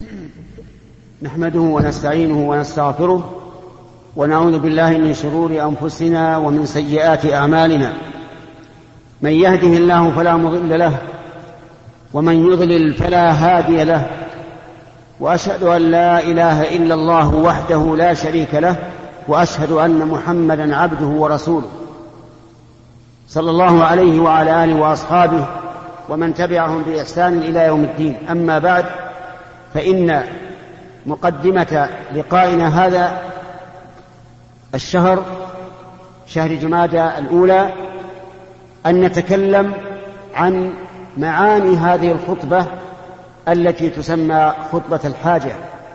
نحمده ونستعينه ونستغفره ونعوذ بالله من شرور أنفسنا ومن سيئات أعمالنا. من يهده الله فلا مضل له ومن يضلل فلا هادي له، وأشهد أن لا إله إلا الله وحده لا شريك له، وأشهد أن محمدا عبده ورسوله صلى الله عليه وعلى آله وأصحابه ومن تبعهم بإحسان إلى يوم الدين. أما بعد، فإن مقدمة لقائنا هذا الشهر، شهر جمادى الأولى، أن نتكلم عن معاني هذه الخطبة التي تسمى خطبة الحاجة،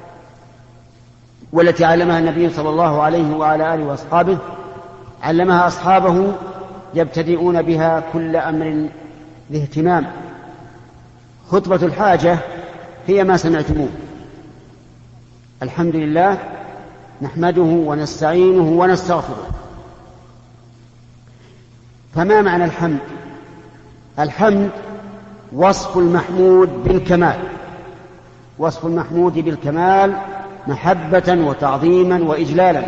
والتي علمها النبي صلى الله عليه وعلى آله وأصحابه، علمها أصحابه يبتدئون بها كل أمر ذي اهتمام. خطبة الحاجة هي ما سمعتموه: الحمد لله نحمده ونستعينه ونستغفره. فما معنى الحمد؟ الحمد وصف المحمود بالكمال، وصف المحمود بالكمال محبة وتعظيما وإجلالا.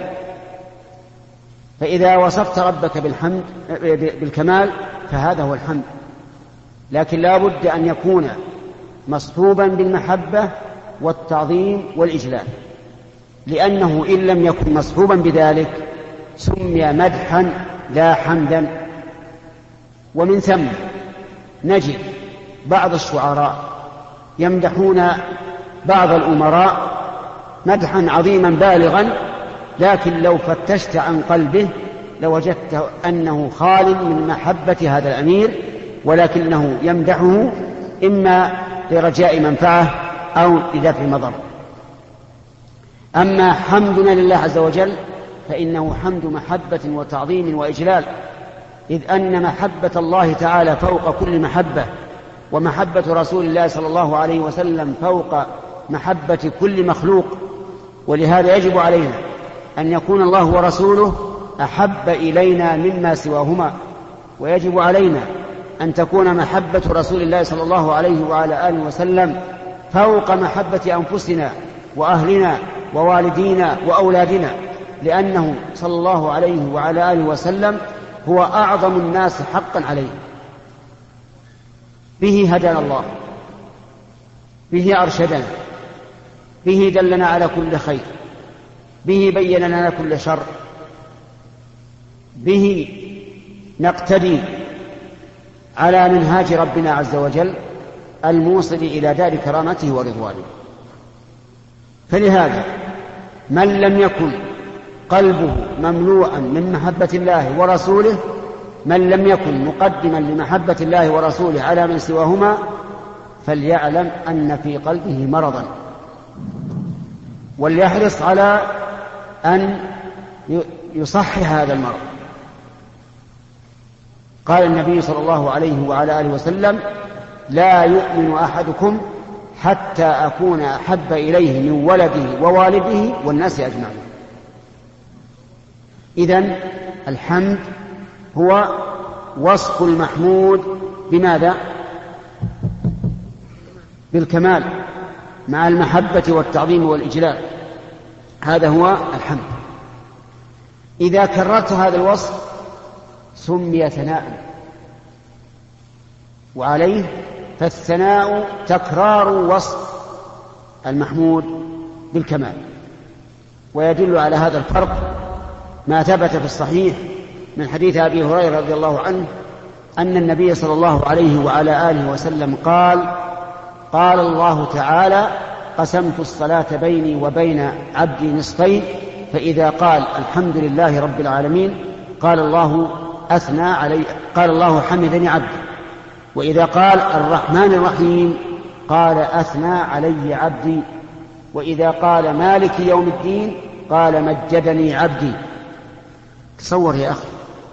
فإذا وصفت ربك بالكمال فهذا هو الحمد، لكن لا بد أن يكون مصحوبا بالمحبة والتعظيم والإجلال، لأنه إن لم يكن مصحوبا بذلك سمي مدحا لا حمدا. ومن ثم نجد بعض الشعراء يمدحون بعض الأمراء مدحا عظيما بالغا، لكن لو فتشت عن قلبه لوجدت أنه خال من محبة هذا الأمير، ولكنه يمدحه إما لرجاء منفعة أو لدفع مضر. أما حمدنا لله عز وجل فإنه حمد محبة وتعظيم وإجلال، إذ أن محبة الله تعالى فوق كل محبة، ومحبة رسول الله صلى الله عليه وسلم فوق محبة كل مخلوق. ولهذا يجب علينا أن يكون الله ورسوله أحب إلينا مما سواهما، ويجب علينا أن تكون محبة رسول الله صلى الله عليه وعلى آله وسلم فوق محبة أنفسنا وأهلنا ووالدينا وأولادنا، لأنه صلى الله عليه وعلى آله وسلم هو أعظم الناس حقا عليه. به هدانا الله، به أرشدنا، به دلنا على كل خير، به بين لنا كل شر، به نقتدي على منهاج ربنا عز وجل الموصل إلى دار كرامته ورضوانه. فلهذا من لم يكن قلبه مملوءا من محبة الله ورسوله، من لم يكن مقدما لمحبة الله ورسوله على من سواهما، فليعلم أن في قلبه مرضا، وليحرص على أن يصحح هذا المرض. قال النبي صلى الله عليه وعلى آله وسلم: لا يؤمن أحدكم حتى أكون أحب إليه من ولده ووالده والناس أجمعين. إذن الحمد هو وصف المحمود بماذا؟ بالكمال مع المحبة والتعظيم والإجلال، هذا هو الحمد. إذا كررت هذا الوصف سمي ثناء، وعليه فالثناء تكرار وصف المحمود بالكمال. ويدل على هذا الفرق ما ثبت في الصحيح من حديث أبي هريرة رضي الله عنه أن النبي صلى الله عليه وعلى آله وسلم قال: قال الله تعالى: قسمت الصلاة بيني وبين عبدي نصفين، فإذا قال الحمد لله رب العالمين قال الله أثنى علي، قال الله حمدني عبدي، وإذا قال الرحمن الرحيم قال أثنى علي عبدي، وإذا قال مالك يوم الدين قال مجدني عبدي. تصور يا أخي،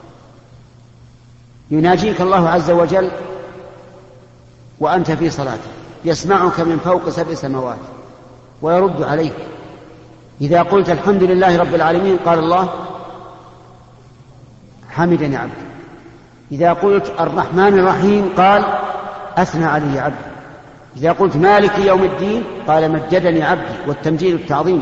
يناجيك الله عز وجل وأنت في صلاتك، يسمعك من فوق 7 سماوات ويرد عليك. إذا قلت الحمد لله رب العالمين قال الله حمدني عبدي، إذا قلت الرحمن الرحيم قال أثنى علي عبدي. إذا قلت مالك يوم الدين قال مجدني عبدي، والتمجيد التعظيم.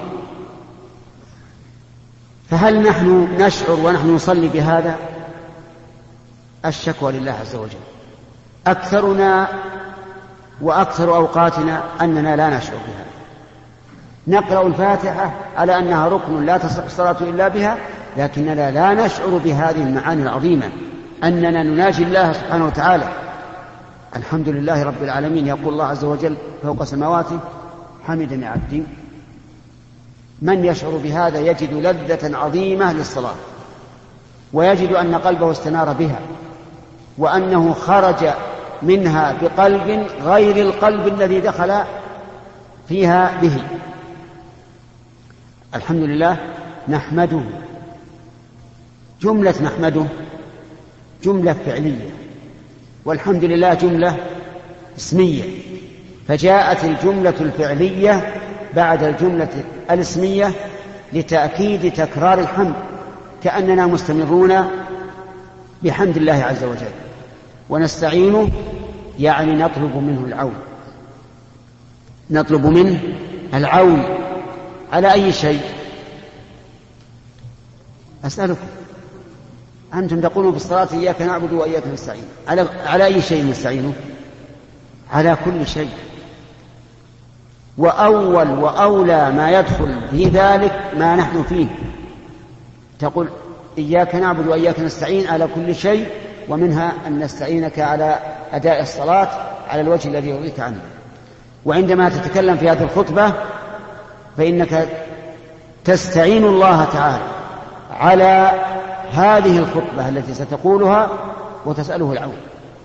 فهل نحن نشعر ونحن نصلي بهذا؟ الشكوى لله عز وجل. أكثرنا وأكثر أوقاتنا أننا لا نشعر بهذا. نقرأ الفاتحة على أنها ركن لا تصح الصلاة إلا بها، لكننا لا نشعر بهذه المعاني العظيمة، أننا نناجي الله سبحانه وتعالى. الحمد لله رب العالمين، يقول الله عز وجل فوق سماواته حمدني عبدي. من يشعر بهذا يجد لذة عظيمة للصلاة، ويجد أن قلبه استنار بها، وأنه خرج منها بقلب غير القلب الذي دخل فيها به. الحمد لله نحمده. جملة نحمده جملة فعلية، والحمد لله جملة اسمية، فجاءت الجملة الفعلية بعد الجملة الاسمية لتأكيد تكرار الحمد، كأننا مستمرون بحمد الله عز وجل. ونستعينه يعني نطلب منه العون، نطلب منه العون على أي شيء؟ أسألكم، أنتم تقولون في الصلاة إياك نعبد وإياك نستعين، على أي شيء نستعينه؟ على كل شيء. وأول وأولى ما يدخل في ذلك ما نحن فيه. تقول إياك نعبد وإياك نستعين على كل شيء، ومنها أن نستعينك على أداء الصلاة على الوجه الذي يرضيك عنه. وعندما تتكلم في هذه الخطبة فإنك تستعين الله تعالى على هذه الخطبة التي ستقولها وتسأله العون.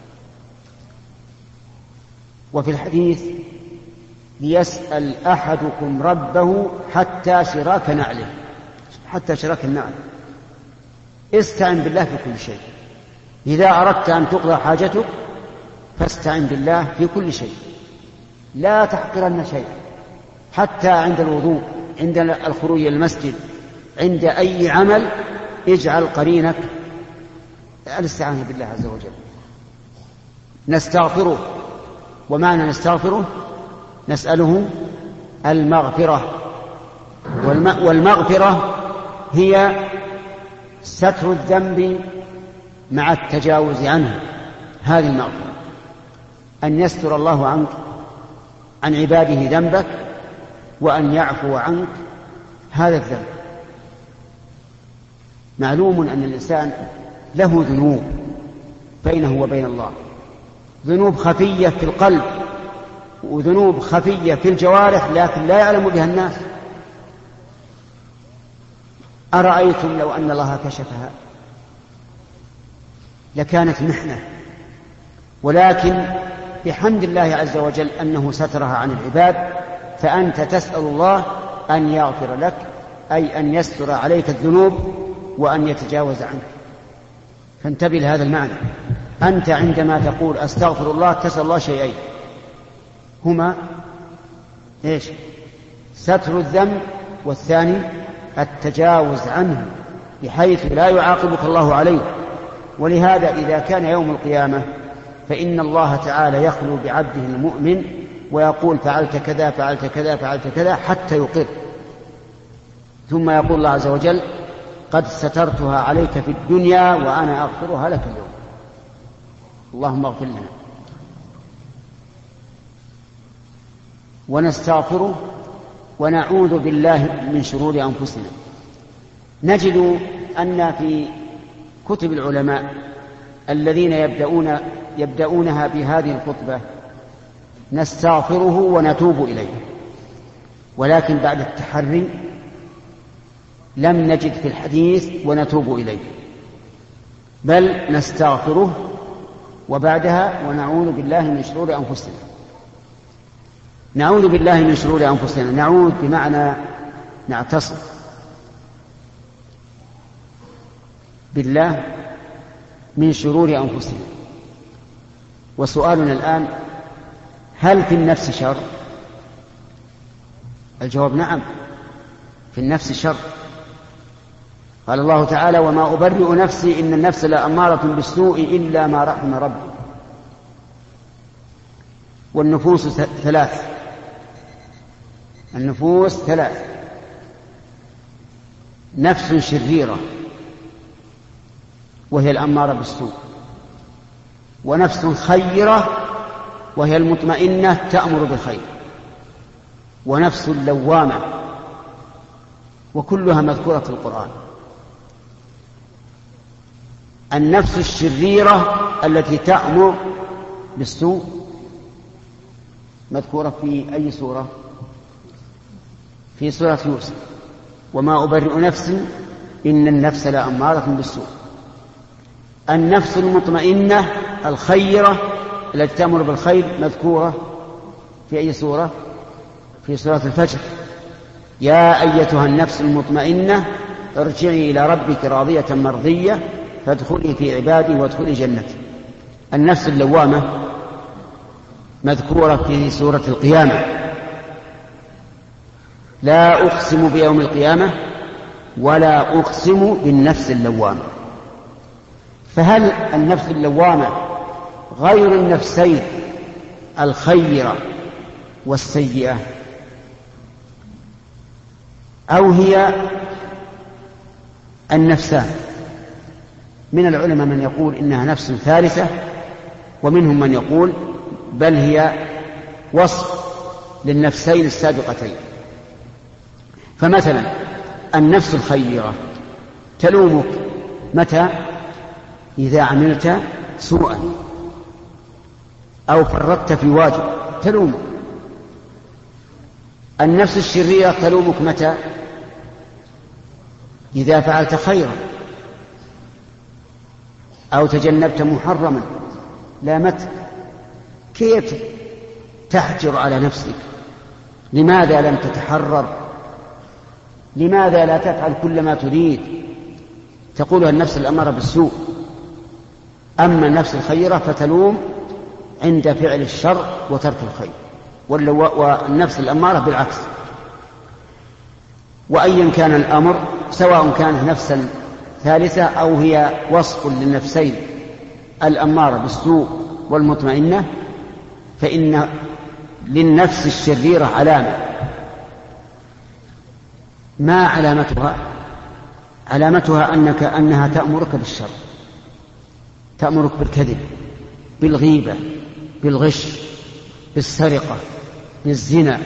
وفي الحديث ليسأل أحدكم ربه حتى شراك نعله، حتى شراك النعل. استعن بالله في كل شيء. إذا أردت أن تقضى حاجتك فاستعن بالله في كل شيء، لا تحقرن شيء، حتى عند الوضوء، عند الخروج إلى المسجد، عند أي عمل اجعل قرينك الاستعانة بالله عز وجل. نستغفره، ومعنى نستغفره نسأله المغفرة، والمغفرة هي ستر الذنب مع التجاوز عنه. هذه المغفرة أن يستر الله عنك عن عباده ذنبك، وأن يعفو عنك هذا الذنب. معلوم أن الإنسان له ذنوب بينه وبين الله، ذنوب خفية في القلب وذنوب خفية في الجوارح، لكن لا يعلم بها الناس. أرأيتم لو أن الله كشفها لكانت محنة، ولكن بحمد الله عز وجل أنه سترها عن العباد، فأنت تسأل الله أن يغفر لك، أي أن يستر عليك الذنوب وأن يتجاوز عنك. فانتبه لهذا المعنى. أنت عندما تقول أستغفر الله تسأل الله شيئين، هما إيش؟ ستر الذنب، والثاني التجاوز عنه بحيث لا يعاقبك الله عليه. ولهذا إذا كان يوم القيامة فإن الله تعالى يخلو بعبده المؤمن ويقول فعلت كذا فعلت كذا فعلت كذا حتى يقر، ثم يقول الله عز وجل قد سترتها عليك في الدنيا وأنا أغفرها لك اليوم. اللهم اغفر لنا. ونستغفره ونعوذ بالله من شرور أنفسنا. نجد أن في كتب العلماء الذين يبدأونها بهذه الخطبة نستغفره ونتوب إليه، ولكن بعد التحري لم نجد في الحديث ونتوب إليه، بل نستغفره وبعدها ونعوذ بالله من شرور أنفسنا. نعوذ بالله من شرور أنفسنا، نعوذ بمعنى نعتصم بالله من شرور أنفسنا. وسؤالنا الآن هل في النفس شر؟ الجواب نعم، في النفس شر. قال الله تعالى وما أبرئ نفسي إن النفس لأمارة بالسوء إلا ما رحم ربي. والنفوس ثلاث. النفوس ثلاث: نفس شريرة وهي الأمارة بالسوء، ونفس خيرة وهي المطمئنة تأمر بالخير، ونفس لوامة، وكلها مذكورة في القرآن. النفس الشريرة التي تأمر بالسوء مذكورة في أي سورة؟ في سورة يوسف: وما أبرئ نفسي إن النفس لأمارة بالسوء. النفس المطمئنة الخيرة التي تأمر بالخير مذكورة في أي سورة؟ في سورة الفجر: يا أيتها النفس المطمئنة ارجعي إلى ربك راضية مرضية فادخلي في عبادي وادخلي جنتي. النفس اللوامة مذكورة في سورة القيامة: لا أقسم بيوم القيامة ولا أقسم بالنفس اللوامة. فهل النفس اللوامة غير النفسين الخيرة والسيئة، أو هي النفسان؟ من العلماء من يقول إنها نفس ثالثة، ومنهم من يقول بل هي وصف للنفسين السابقتين. فمثلا النفس الخيرة تلومك متى؟ إذا عملت سوءا أو فرطت في واجب تلومك. النفس الشريرة تلومك متى؟ إذا فعلت خيرا أو تجنبت محرما لامتك. كيف تحجر على نفسك؟ لماذا لم تتحرر؟ لماذا لا تفعل كل ما تريد؟ تقولها النفس الأمارة بالسوء. أما النفس الخيرة فتلوم عند فعل الشر وترك الخير، والنفس الأمارة بالعكس. وأيا كان الأمر، سواء كانت نفسا ثالثة أو هي وصف للنفسين الأمارة بالسوء والمطمئنة، فإن للنفس الشريرة علامة. ما علامتها؟ علامتها أنها تأمرك بالشر، تأمرك بالكذب، بالغيبة، بالغش، بالسرقة، بالزنا،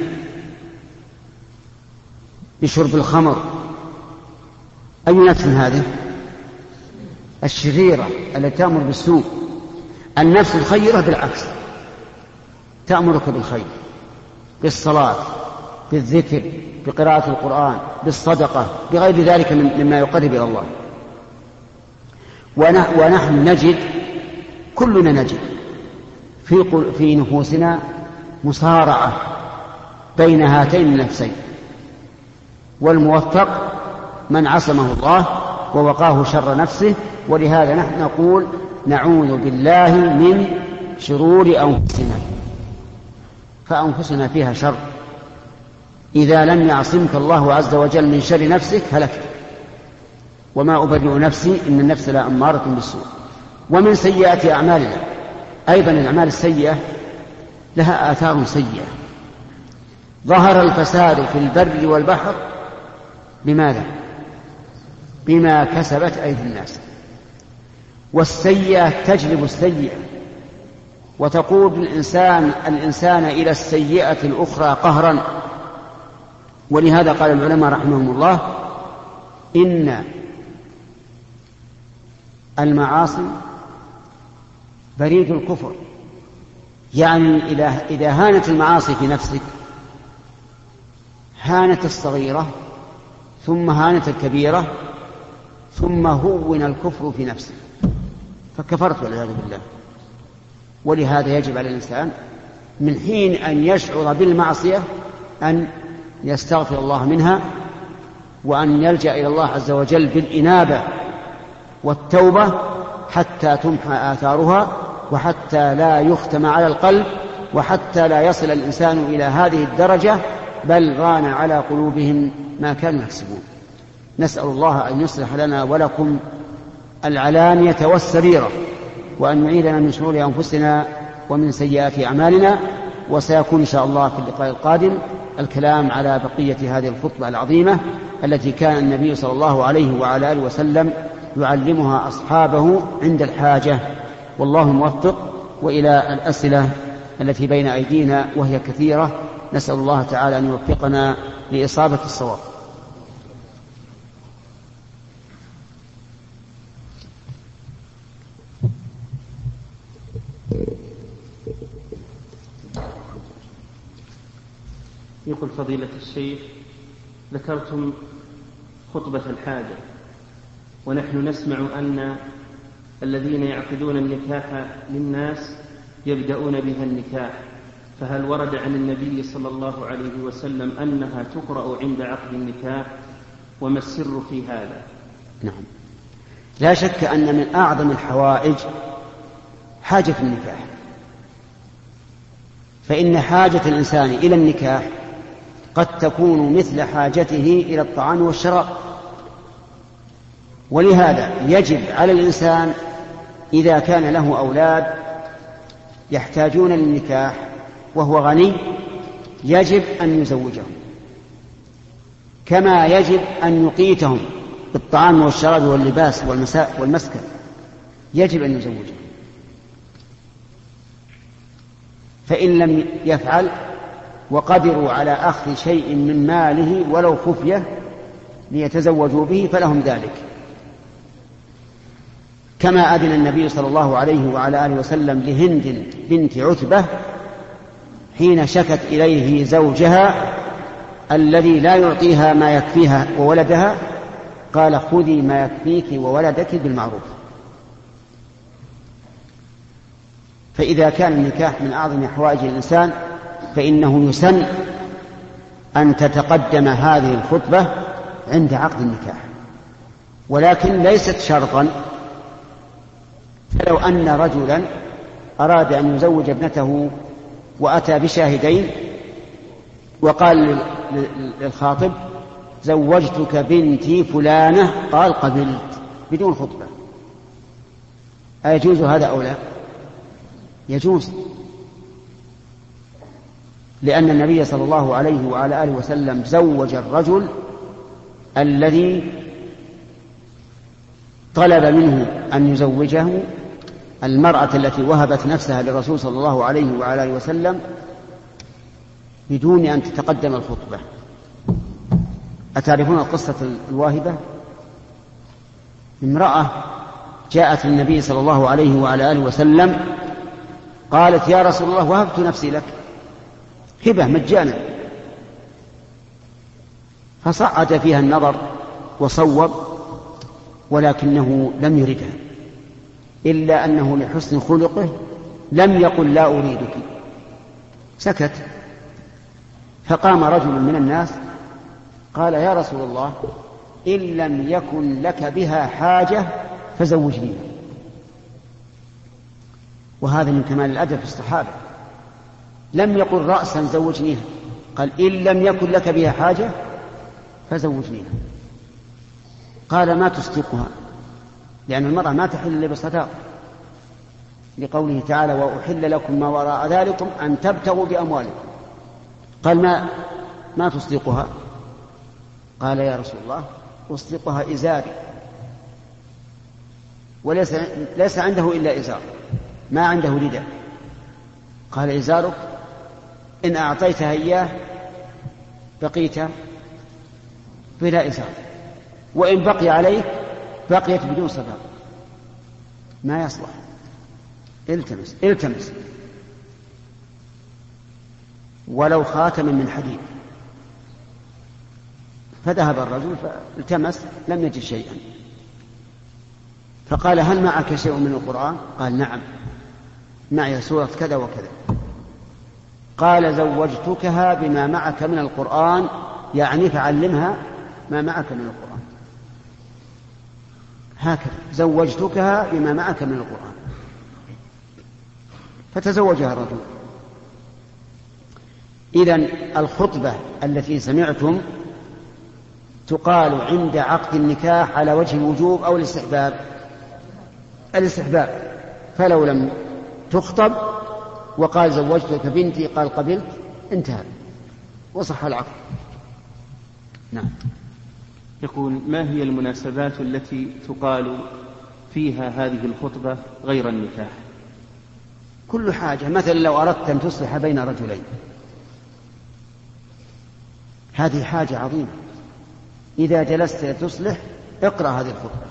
بشرب الخمر. أي نفس هذه؟ الشريرة التي تأمر بالسوء. النفس الخيرة بالعكس تأمرك بالخير، بالصلاة، بالذكر، بقراءة القرآن، بالصدقة، بغير ذلك مما يقرب إلى الله. ونحن نجد، كلنا نجد في نفوسنا مصارعة بين هاتين النفسين، والموفق من عصمه الله ووقاه شر نفسه. ولهذا نحن نقول نعوذ بالله من شرور أنفسنا، فأنفسنا فيها شر. إذا لم يعصمك الله عز وجل من شر نفسك هلكت. وما أبرئ نفسي إن النفس لأمارة بالسوء. ومن سيئات أعمالنا أيضا الأعمال السيئة لها آثار سيئة. ظهر الفساد في البر والبحر بماذا؟ بما كسبت أيدي الناس. والسيئة تجلب السيئة وتقود الإنسان إلى السيئة الأخرى قهرا. ولهذا قال العلماء رحمهم الله إن المعاصي بريد الكفر. يعني إذا هانت المعاصي في نفسك هانت الصغيرة ثم هانت الكبيرة ثم هون الكفر في نفسك فكفرت والعياذ بالله. ولهذا يجب على الإنسان من حين أن يشعر بالمعصية أن يستغفر الله منها، وأن يلجأ إلى الله عز وجل بالإنابة والتوبة حتى تمحى آثارها، وحتى لا يختم على القلب، وحتى لا يصل الإنسان إلى هذه الدرجة بل ران على قلوبهم ما كانوا يكسبون. نسأل الله أن يصلح لنا ولكم العلانية والسريرة، وأن يعيذنا من شرور أنفسنا ومن سيئات أعمالنا، وسيكون إن شاء الله في اللقاء القادم الكلام على بقية هذه الخطبة العظيمة التي كان النبي صلى الله عليه وعلى آله وسلم يعلمها أصحابه عند الحاجة. والله موفق. وإلى الأسئلة التي بين أيدينا وهي كثيرة، نسأل الله تعالى أن يوفقنا لإصابة الصواب. يقول فضيلة الشيخ: ذكرتم خطبة الحاجة، ونحن نسمع أن الذين يعقدون النكاح للناس يبدأون بها النكاح، فهل ورد عن النبي صلى الله عليه وسلم أنها تقرأ عند عقد النكاح؟ وما السر في هذا؟ نعم، لا شك أن من أعظم الحوائج حاجة النكاح، فإن حاجة الإنسان إلى النكاح قد تكون مثل حاجته إلى الطعام والشراب، ولهذا يجب على الإنسان إذا كان له أولاد يحتاجون للنكاح وهو غني يجب أن يزوجهم، كما يجب أن يقيتهم بالطعام والشراب واللباس والمسكن، يجب أن يزوجهم. فإن لم يفعل وقدروا على أخذ شيء من ماله ولو خفية ليتزوجوا به فلهم ذلك، كما أذن النبي صلى الله عليه وعلى آله وسلم لهند بنت عتبة حين شكت إليه زوجها الذي لا يعطيها ما يكفيها وولدها، قال: خذي ما يكفيك وولدك بالمعروف. فإذا كان النكاح من أعظم حوائج الإنسان فإنه يسن أن تتقدم هذه الخطبة عند عقد النكاح، ولكن ليست شرطا. فلو أن رجلا أراد أن يزوج ابنته وأتى بشاهدين وقال للخاطب: زوجتك بنتي فلانة، قال: قبلت، بدون خطبة، أيجوز هذا أو لا؟ يجوز، لأن النبي صلى الله عليه وعلى آله وسلم زوج الرجل الذي طلب منه أن يزوجه المرأة التي وهبت نفسها للرسول صلى الله عليه وعلى آله وسلم بدون أن تتقدم الخطبة. أتعرفون القصة الواهبة؟ امرأة جاءت للنبي صلى الله عليه وعلى آله وسلم قالت: يا رسول الله، وهبت نفسي لك هبة مجانا. فصعد فيها النظر وصوب، ولكنه لم يردها، إلا أنه لحسن خلقه لم يقل: لا أريدك، سكت. فقام رجل من الناس قال: يا رسول الله، إن لم يكن لك بها حاجة فزوجني. وهذا من كمال الأدب في الصحابة، لم يقل رأسا زوجنيها، قال: إن لم يكن لك بها حاجة فزوجنيها. قال: ما تصدقها، لأن المرأة ما تحل إلا بصداق، لقوله تعالى: وأحل لكم ما وراء ذلكم أن تبتغوا بأموالكم. قال: ما تصدقها؟ قال: يا رسول الله، أصدقها إزاري، وليس عنده إلا إزار، ما عنده رداء. قال: إزارك إن أعطيتها إياه بقيت بلا إزار، وإن بقي عليك بقيت بدون صداق، ما يصلح، التمس ولو خاتما من حديد. فذهب الرجل فالتمس لم يجد شيئا، فقال: هل معك شيء من القرآن؟ قال: نعم، معي سورة كذا وكذا. قال: زوجتكها بما معك من القرآن، يعني فعلمها ما معك من القرآن. هكذا زوجتكها بما معك من القرآن. فتزوجها الرجل. إذن الخطبة التي سمعتم تقال عند عقد النكاح على وجه الوجوب أو الاستحباب. فلو لم تخطب وقال زوجتك بنتي، قال قبلت، انتهى وصح العقد. نعم. يقول: ما هي المناسبات التي تقال فيها هذه الخطبة غير النكاح؟ كل حاجة، مثلا لو أردت أن تصلح بين رجلين، هذه حاجة عظيمة، إذا جلست تصلح اقرأ هذه الخطبة.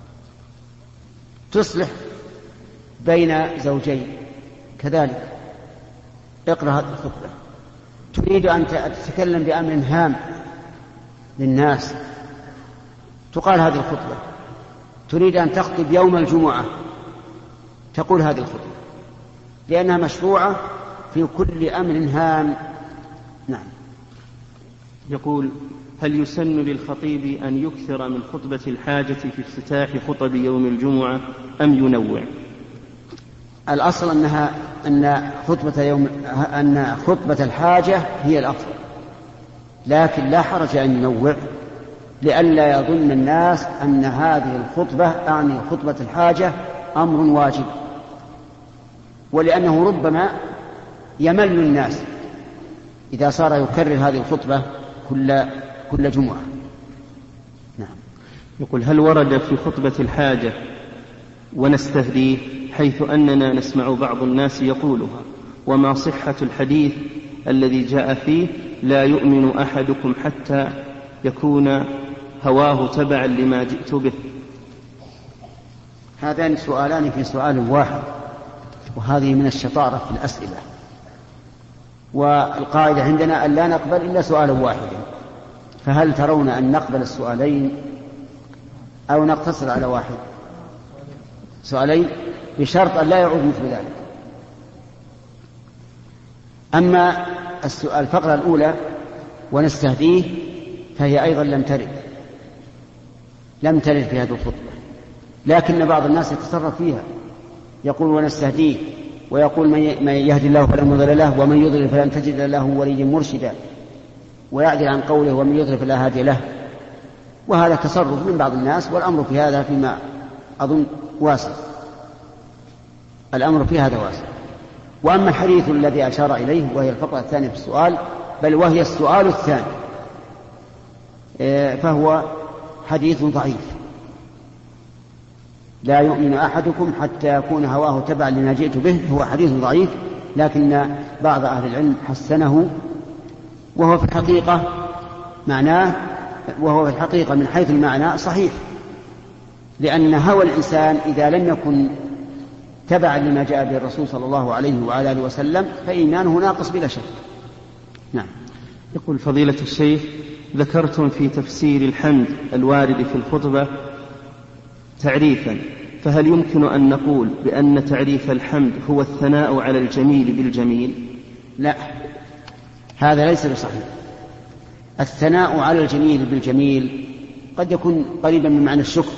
تصلح بين زوجين كذلك اقرأ هذه الخطبة. تريد أن تتكلم بأمر هام للناس تقال هذه الخطبة. تريد أن تخطب يوم الجمعة تقول هذه الخطبة، لأنها مشروعة في كل أمر هام. نعم. يقول: هل يسن للخطيب أن يكثر من خطبة الحاجة في افتتاح خطب يوم الجمعة أم ينوع؟ الأصل أن خطبة الحاجة هي الأفضل، لكن لا حرج أن ينوع لئلا يظن الناس أن هذه الخطبة أعني خطبة الحاجة أمر واجب، ولأنه ربما يمل الناس إذا صار يكرر هذه الخطبة كل جمعة. نعم. يقول: هل ورد في خطبة الحاجة ونستهديه حيث أننا نسمع بعض الناس يقولها، وما صحة الحديث الذي جاء فيه لا يؤمن أحدكم حتى يكون هواه تبعا لما جئت به؟ هذان سؤالان في سؤال واحد، وهذه من الشطارة في الأسئلة، والقاعدة عندنا أن لا نقبل إلا سؤالا واحدا، فهل ترون أن نقبل السؤالين أو نقتصر على واحد؟ سؤالين بشرط أن لا يعود مثل ذلك. أما الفقرة الأولى ونستهديه فهي أيضا لم ترد في هذه الخطبة، لكن بعض الناس يتصرف فيها، يقول ونستهديه، ويقول من يهدي الله فلا مضل له ومن يضلل فلن تجد له وليا مرشدا، ويعدل عن قوله ومن يضلل فلا هادي له. وهذا تصرف من بعض الناس، والأمر في هذا فيما أظن واسع، الأمر في هذا واسع. وأما الحديث الذي أشار إليه وهي الفقرة الثانية في السؤال، بل وهي السؤال الثاني، فهو حديث ضعيف. لا يؤمن أحدكم حتى يكون هواه تبعا لما جئت به، هو حديث ضعيف، لكن بعض أهل العلم حسنه، وهو في الحقيقة من حيث المعنى صحيح، لأن هوى الإنسان إذا لم يكن تبعا لما جاء به الرسول صلى الله عليه وعلى آله وسلم فإيمانه ناقص بلا شك. نعم. يقول: فضيلة الشيخ، ذكرتم في تفسير الحمد الوارد في الخطبة تعريفا، فهل يمكن أن نقول بأن تعريف الحمد هو الثناء على الجميل بالجميل؟ لا، هذا ليس بصحيح. الثناء على الجميل بالجميل قد يكون قريبا من معنى الشكر،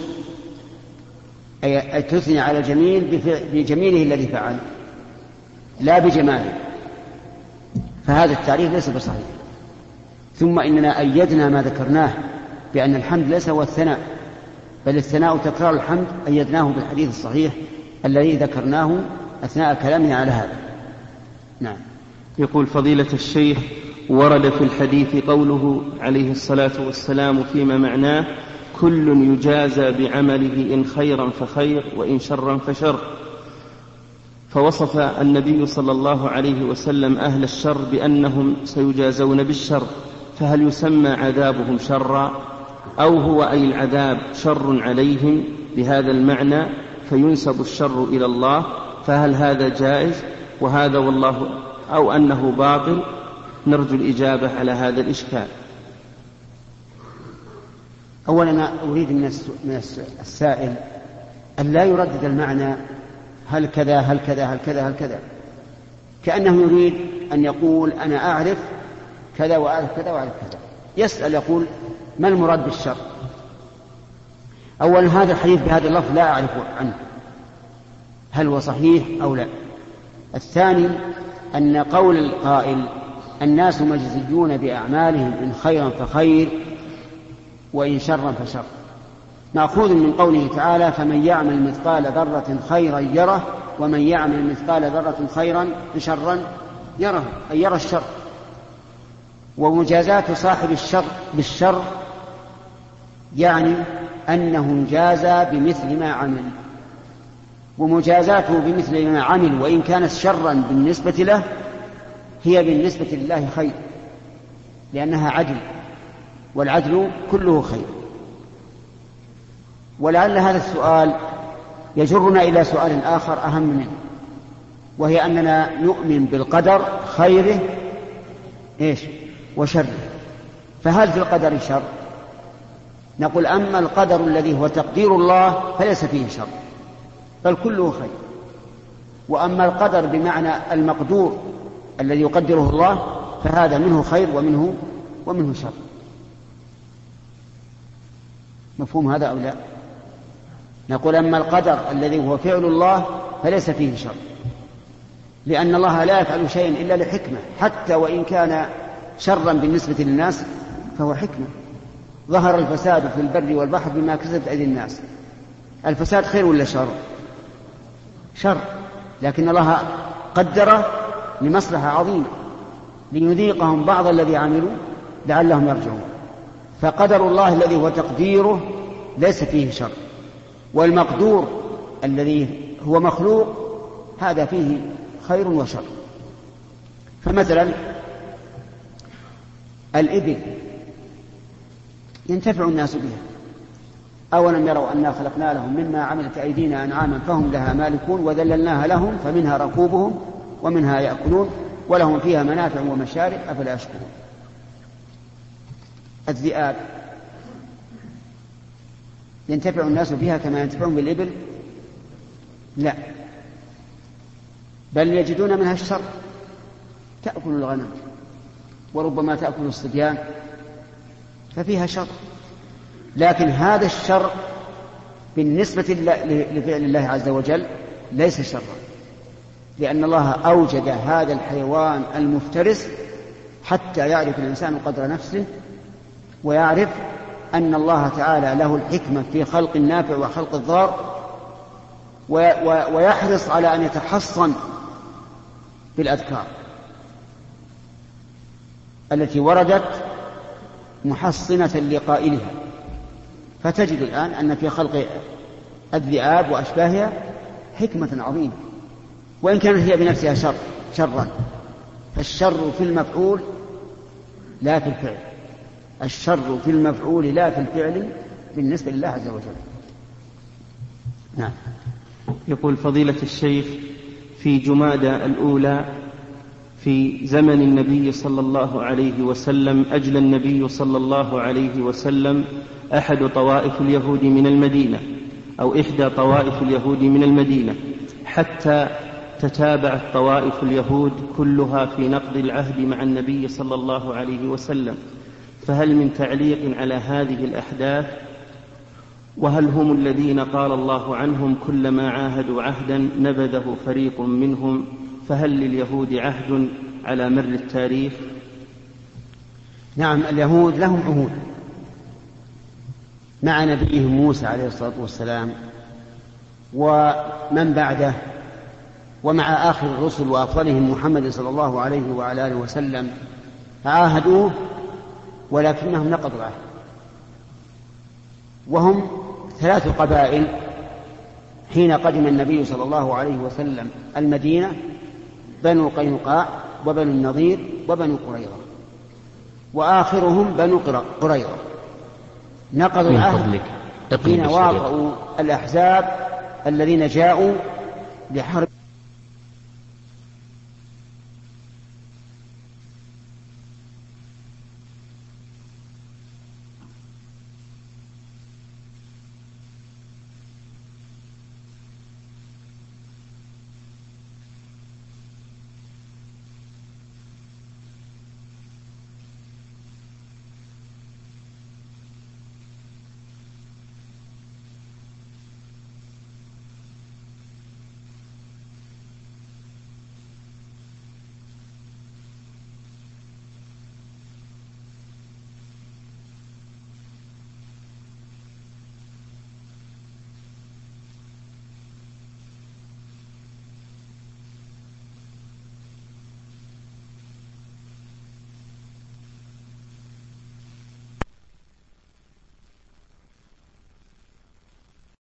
أي تثني على الجميل بجميله الذي فعل لا بجماله، فهذا التعريف ليس بصحيح. ثم إننا أيدنا ما ذكرناه بأن الحمد ليس هو الثناء، بل الثناء تكرار الحمد، أيدناه بالحديث الصحيح الذي ذكرناه أثناء كلامنا على هذا. نعم. يقول: فضيلة الشيخ، ورد في الحديث قوله عليه الصلاة والسلام فيما معناه: كل يجازى بعمله إن خيرا فخير وإن شرا فشر، فوصف النبي صلى الله عليه وسلم أهل الشر بأنهم سيجازون بالشر، فهل يسمى عذابهم شرا، أو هو أي العذاب شر عليهم بهذا المعنى فينسب الشر إلى الله؟ فهل هذا جائز وهذا والله أو أنه باطل؟ نرجو الإجابة على هذا الإشكال. أولا أنا أريد من السائل أن لا يردد المعنى هل كذا هل كذا هل كذا هل كذا، كأنه يريد أن يقول أنا أعرف كذا وأعرف كذا وأعرف كذا. يسأل يقول ما المراد بالشر؟ أولا هذا الحديث بهذا اللفظ لا أعرف عنه هل هو صحيح أو لا. الثاني أن قول القائل الناس مجزيون بأعمالهم إن خيرا فخير وإن شرا فشر مأخوذ من قوله تعالى فمن يعمل مثقال ذرة خيرا يره ومن يعمل مثقال ذرة خيرا شرا يره، أي يرى الشر. ومجازاة صاحب الشر بالشر يعني أنه جازى بمثل ما عمل، ومجازاته بمثل ما عمل وإن كانت شرا بالنسبة له هي بالنسبة لله خير، لأنها عدل، والعدل كله خير. ولعل هذا السؤال يجرنا إلى سؤال آخر أهم منه، وهي أننا نؤمن بالقدر خيره وشره. فهل في القدر شر؟ نقول أما القدر الذي هو تقدير الله فليس فيه شر، بل كله خير. وأما القدر بمعنى المقدور الذي يقدره الله فهذا منه خير ومنه شر. مفهوم هذا أو لا؟ نقول أما القدر الذي هو فعل الله فليس فيه شر، لأن الله لا يفعل شيئا إلا لحكمة، حتى وإن كان شرا بالنسبة للناس فهو حكمة. ظهر الفساد في البر والبحر بما كسبت أيدي الناس. الفساد خير ولا شر؟ شر، لكن الله قدر لمصلحة عظيمة ليذيقهم بعض الذي عملوا لعلهم يرجعون. فقدر الله الذي هو تقديره ليس فيه شر، والمقدور الذي هو مخلوق هذا فيه خير وشر. فمثلا الإبل ينتفع الناس بها، أولم يروا أنا خلقنا لهم مما عملت أيدينا أنعاما فهم لها مالكون وذللناها لهم فمنها ركوبهم ومنها يأكلون ولهم فيها منافع ومشارب أفلا يشكرون. الذئاب ينتفع الناس بها كما ينتفعون بالإبل؟ لا، بل يجدون منها الشر، تأكل الغنم وربما تأكل الصبيان ففيها شر. لكن هذا الشر بالنسبة لفعل الله عز وجل ليس شرا، لأن الله أوجد هذا الحيوان المفترس حتى يعرف الإنسان قدر نفسه، ويعرف أن الله تعالى له الحكمة في خلق النافع وخلق الضار، ويحرص على أن يتحصن بالأذكار التي وردت محصنة لقائلها. فتجد الآن أن في خلق الذئاب وأشباهها حكمة عظيمة، وإن كانت هي بنفسها شرا. فالشر في المفعول لا في الفعل، الشر في المفعول لا في الفعل بالنسبة لله عز وجل. نعم. يقول فضيلة الشيخ: في جمادى الأولى في زمن النبي صلى الله عليه وسلم أجلى النبي صلى الله عليه وسلم أحد طوائف اليهود من المدينة، أو إحدى طوائف اليهود من المدينة، حتى تتابعت طوائف اليهود كلها في نقض العهد مع النبي صلى الله عليه وسلم. فهل من تعليق على هذه الأحداث؟ وهل هم الذين قال الله عنهم كلما عاهدوا عهدا نبذه فريق منهم؟ فهل لليهود عهد على مر التاريخ؟ نعم، اليهود لهم عهود مع نبيهم موسى عليه الصلاة والسلام ومن بعده، ومع آخر الرسل وأفضلهم محمد صلى الله عليه وعلى آله وسلم، عاهدوه ولكنهم نقضوا العهد. وهم 3 قبائل حين قدم النبي صلى الله عليه وسلم المدينة: بنو قينقاع وبنو النضير وبنو قريظة، وآخرهم بنو قريظة. نقضوا العهد حين واطؤوا الأحزاب الذين جاءوا لحرب